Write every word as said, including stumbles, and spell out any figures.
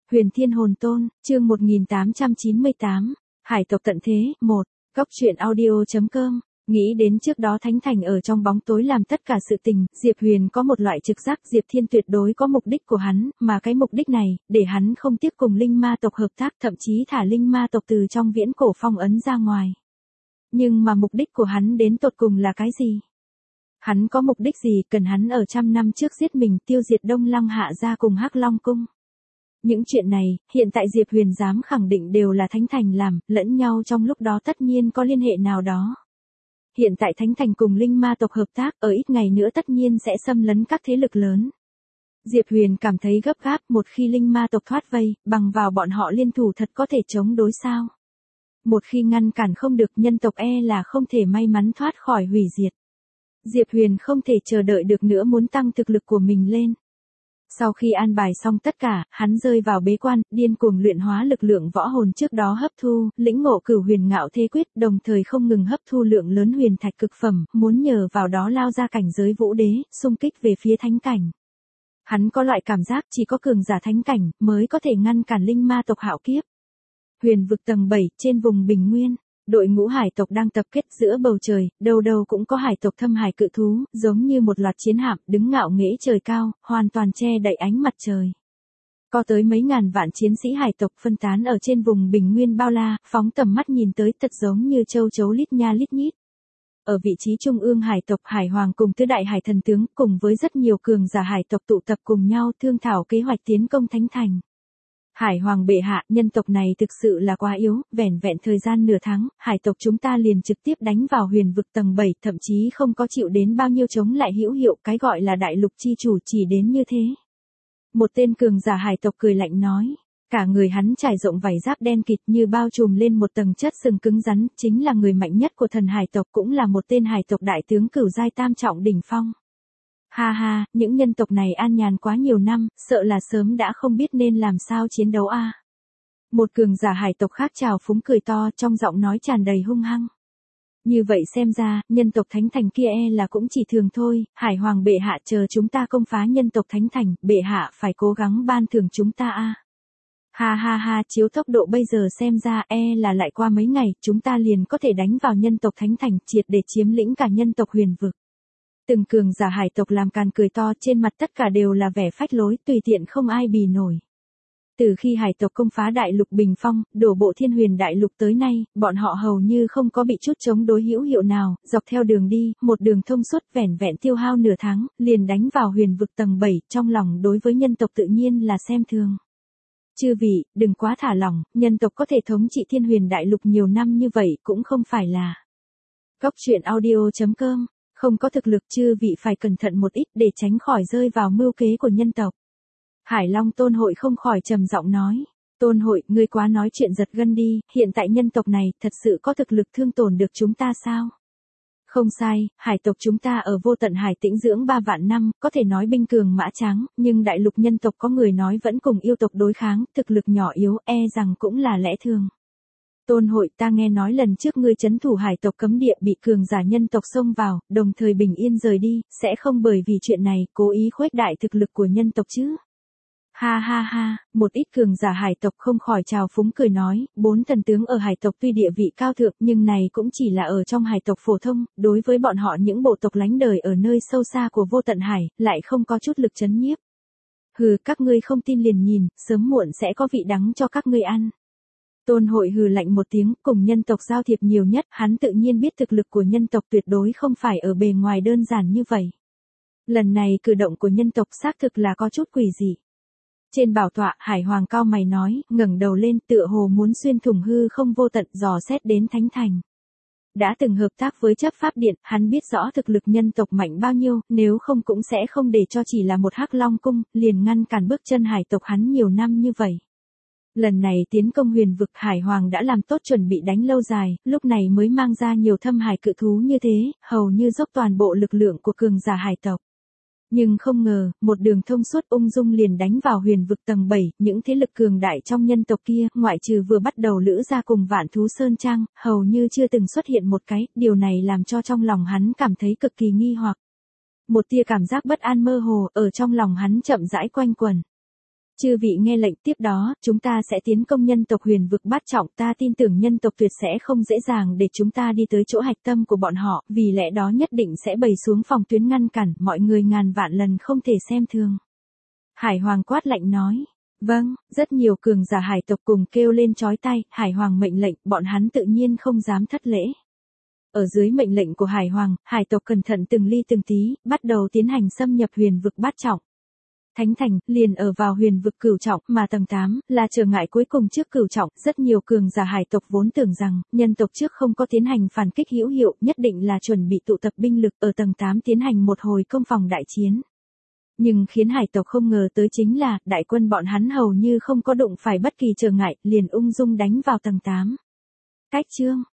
Huyền Thiên Hồn Tôn, chương một nghìn tám trăm chín mươi tám, Hải tộc tận thế, một, Cốc truyện audio.com. Nghĩ đến trước đó Thánh Thành ở trong bóng tối làm tất cả sự tình, Diệp Huyền có một loại trực giác Diệp Thiên tuyệt đối có mục đích của hắn, mà cái mục đích này, để hắn không tiếc cùng linh ma tộc hợp tác, thậm chí thả linh ma tộc từ trong viễn cổ phong ấn ra ngoài. Nhưng mà mục đích của hắn đến tột cùng là cái gì? Hắn có mục đích gì cần hắn ở trăm năm trước giết mình tiêu diệt Đông Lăng Hạ Gia cùng Hắc Long Cung? Những chuyện này, hiện tại Diệp Huyền dám khẳng định đều là Thánh Thành làm, lẫn nhau trong lúc đó tất nhiên có liên hệ nào đó. Hiện tại Thánh Thành cùng linh ma tộc hợp tác, ở ít ngày nữa tất nhiên sẽ xâm lấn các thế lực lớn. Diệp Huyền cảm thấy gấp gáp, một khi linh ma tộc thoát vây, bằng vào bọn họ liên thủ thật có thể chống đối sao. Một khi ngăn cản không được, nhân tộc e là không thể may mắn thoát khỏi hủy diệt. Diệp Huyền không thể chờ đợi được nữa, muốn tăng thực lực của mình lên. Sau khi an bài xong tất cả, hắn rơi vào bế quan, điên cuồng luyện hóa lực lượng võ hồn trước đó hấp thu, lĩnh ngộ Cửu Huyền Ngạo Thế Quyết, đồng thời không ngừng hấp thu lượng lớn huyền thạch cực phẩm, muốn nhờ vào đó lao ra cảnh giới vũ đế, xung kích về phía thánh cảnh. Hắn có loại cảm giác chỉ có cường giả thánh cảnh mới có thể ngăn cản linh ma tộc hạo kiếp. Huyền vực tầng bảy, trên vùng Bình Nguyên. Đội ngũ hải tộc đang tập kết giữa bầu trời, đầu đầu cũng có hải tộc thâm hải cự thú, giống như một loạt chiến hạm, đứng ngạo nghễ trời cao, hoàn toàn che đậy ánh mặt trời. Có tới mấy ngàn vạn chiến sĩ hải tộc phân tán ở trên vùng Bình Nguyên bao la, phóng tầm mắt nhìn tới thật giống như châu chấu lít nha lít nhít. Ở vị trí trung ương hải tộc Hải Hoàng cùng tứ đại hải thần tướng cùng với rất nhiều cường giả hải tộc tụ tập cùng nhau thương thảo kế hoạch tiến công Thánh Thành. Hải Hoàng bệ hạ, nhân tộc này thực sự là quá yếu, vẻn vẹn thời gian nửa tháng, hải tộc chúng ta liền trực tiếp đánh vào huyền vực tầng bảy, thậm chí không có chịu đến bao nhiêu chống lại hữu hiệu, cái gọi là đại lục chi chủ chỉ đến như thế. Một tên cường giả hải tộc cười lạnh nói, cả người hắn trải rộng vảy giáp đen kịt như bao trùm lên một tầng chất sừng cứng rắn, chính là người mạnh nhất của thần hải tộc, cũng là một tên hải tộc đại tướng cửu giai tam trọng đỉnh phong. Ha ha, những nhân tộc này an nhàn quá nhiều năm, sợ là sớm đã không biết nên làm sao chiến đấu a. À. Một cường giả hải tộc khác trào phúng cười to, trong giọng nói tràn đầy hung hăng. Như vậy xem ra, nhân tộc Thánh Thành kia e là cũng chỉ thường thôi, Hải Hoàng bệ hạ chờ chúng ta công phá nhân tộc Thánh Thành, bệ hạ phải cố gắng ban thưởng chúng ta a. À. Ha ha ha, chiếu tốc độ bây giờ xem ra e là lại qua mấy ngày, chúng ta liền có thể đánh vào nhân tộc Thánh Thành, triệt để chiếm lĩnh cả nhân tộc huyền vực. Từng cường giả hải tộc làm càn cười to, trên mặt tất cả đều là vẻ phách lối, tùy tiện không ai bì nổi. Từ khi hải tộc công phá đại lục Bình Phong, đổ bộ Thiên Huyền đại lục tới nay, bọn họ hầu như không có bị chút chống đối hữu hiệu nào, dọc theo đường đi, một đường thông suốt vẻn vẹn tiêu hao nửa tháng, liền đánh vào huyền vực tầng bảy, trong lòng đối với nhân tộc tự nhiên là xem thường. Chư vị, đừng quá thả lỏng, nhân tộc có thể thống trị Thiên Huyền đại lục nhiều năm như vậy cũng không phải là. Cốc truyện audio.com. Không có thực lực, chư vị phải cẩn thận một ít để tránh khỏi rơi vào mưu kế của nhân tộc. Hải Long Tôn Hội không khỏi trầm giọng nói. Tôn Hội, ngươi quá nói chuyện giật gân đi, hiện tại nhân tộc này thật sự có thực lực thương tổn được chúng ta sao? Không sai, hải tộc chúng ta ở vô tận hải tĩnh dưỡng ba vạn năm, có thể nói binh cường mã tráng, nhưng đại lục nhân tộc có người nói vẫn cùng yêu tộc đối kháng, thực lực nhỏ yếu e rằng cũng là lẽ thường. Tôn Hội, ta nghe nói lần trước ngươi trấn thủ hải tộc cấm địa bị cường giả nhân tộc xông vào, đồng thời bình yên rời đi, sẽ không bởi vì chuyện này cố ý khuếch đại thực lực của nhân tộc chứ? Ha ha ha, một ít cường giả hải tộc không khỏi trào phúng cười nói, bốn thần tướng ở hải tộc tuy địa vị cao thượng nhưng này cũng chỉ là ở trong hải tộc phổ thông, đối với bọn họ những bộ tộc lánh đời ở nơi sâu xa của vô tận hải, lại không có chút lực chấn nhiếp. Hừ, các ngươi không tin liền nhìn, sớm muộn sẽ có vị đắng cho các ngươi ăn. Tôn Hội hừ lạnh một tiếng, cùng nhân tộc giao thiệp nhiều nhất, hắn tự nhiên biết thực lực của nhân tộc tuyệt đối không phải ở bề ngoài đơn giản như vậy. Lần này cử động của nhân tộc xác thực là có chút quỷ dị. Trên bảo tọa, Hải Hoàng cao mày nói, ngẩng đầu lên tựa hồ muốn xuyên thủng hư không vô tận dò xét đến Thánh Thành. Đã từng hợp tác với chấp pháp điện, hắn biết rõ thực lực nhân tộc mạnh bao nhiêu, nếu không cũng sẽ không để cho chỉ là một Hắc Long Cung, liền ngăn cản bước chân hải tộc hắn nhiều năm như vậy. Lần này tiến công huyền vực Hải Hoàng đã làm tốt chuẩn bị đánh lâu dài, lúc này mới mang ra nhiều thâm hải cự thú như thế, hầu như dốc toàn bộ lực lượng của cường giả hải tộc. Nhưng không ngờ, một đường thông suốt ung dung liền đánh vào huyền vực tầng bảy, những thế lực cường đại trong nhân tộc kia, ngoại trừ vừa bắt đầu Lữ Gia cùng Vạn Thú Sơn Trang, hầu như chưa từng xuất hiện một cái, điều này làm cho trong lòng hắn cảm thấy cực kỳ nghi hoặc. Một tia cảm giác bất an mơ hồ, ở trong lòng hắn chậm rãi quanh quẩn. Chư vị nghe lệnh, tiếp đó, chúng ta sẽ tiến công nhân tộc Huyền vực bát trọng, ta tin tưởng nhân tộc tuyệt sẽ không dễ dàng để chúng ta đi tới chỗ hạch tâm của bọn họ, vì lẽ đó nhất định sẽ bày xuống phòng tuyến ngăn cản, mọi người ngàn vạn lần không thể xem thường. Hải Hoàng quát lạnh nói. Vâng, rất nhiều cường giả hải tộc cùng kêu lên chói tai, Hải Hoàng mệnh lệnh, bọn hắn tự nhiên không dám thất lễ. Ở dưới mệnh lệnh của Hải Hoàng, hải tộc cẩn thận từng ly từng tí, bắt đầu tiến hành xâm nhập Huyền vực bát trọng. Thánh thành, liền ở vào Huyền vực cửu trọng, mà tầng tám, là trở ngại cuối cùng trước cửu trọng, rất nhiều cường giả hải tộc vốn tưởng rằng, nhân tộc trước không có tiến hành phản kích hữu hiệu, nhất định là chuẩn bị tụ tập binh lực ở tầng tám tiến hành một hồi công phòng đại chiến. Nhưng khiến hải tộc không ngờ tới chính là, đại quân bọn hắn hầu như không có đụng phải bất kỳ trở ngại, liền ung dung đánh vào tầng tám. Cách chương,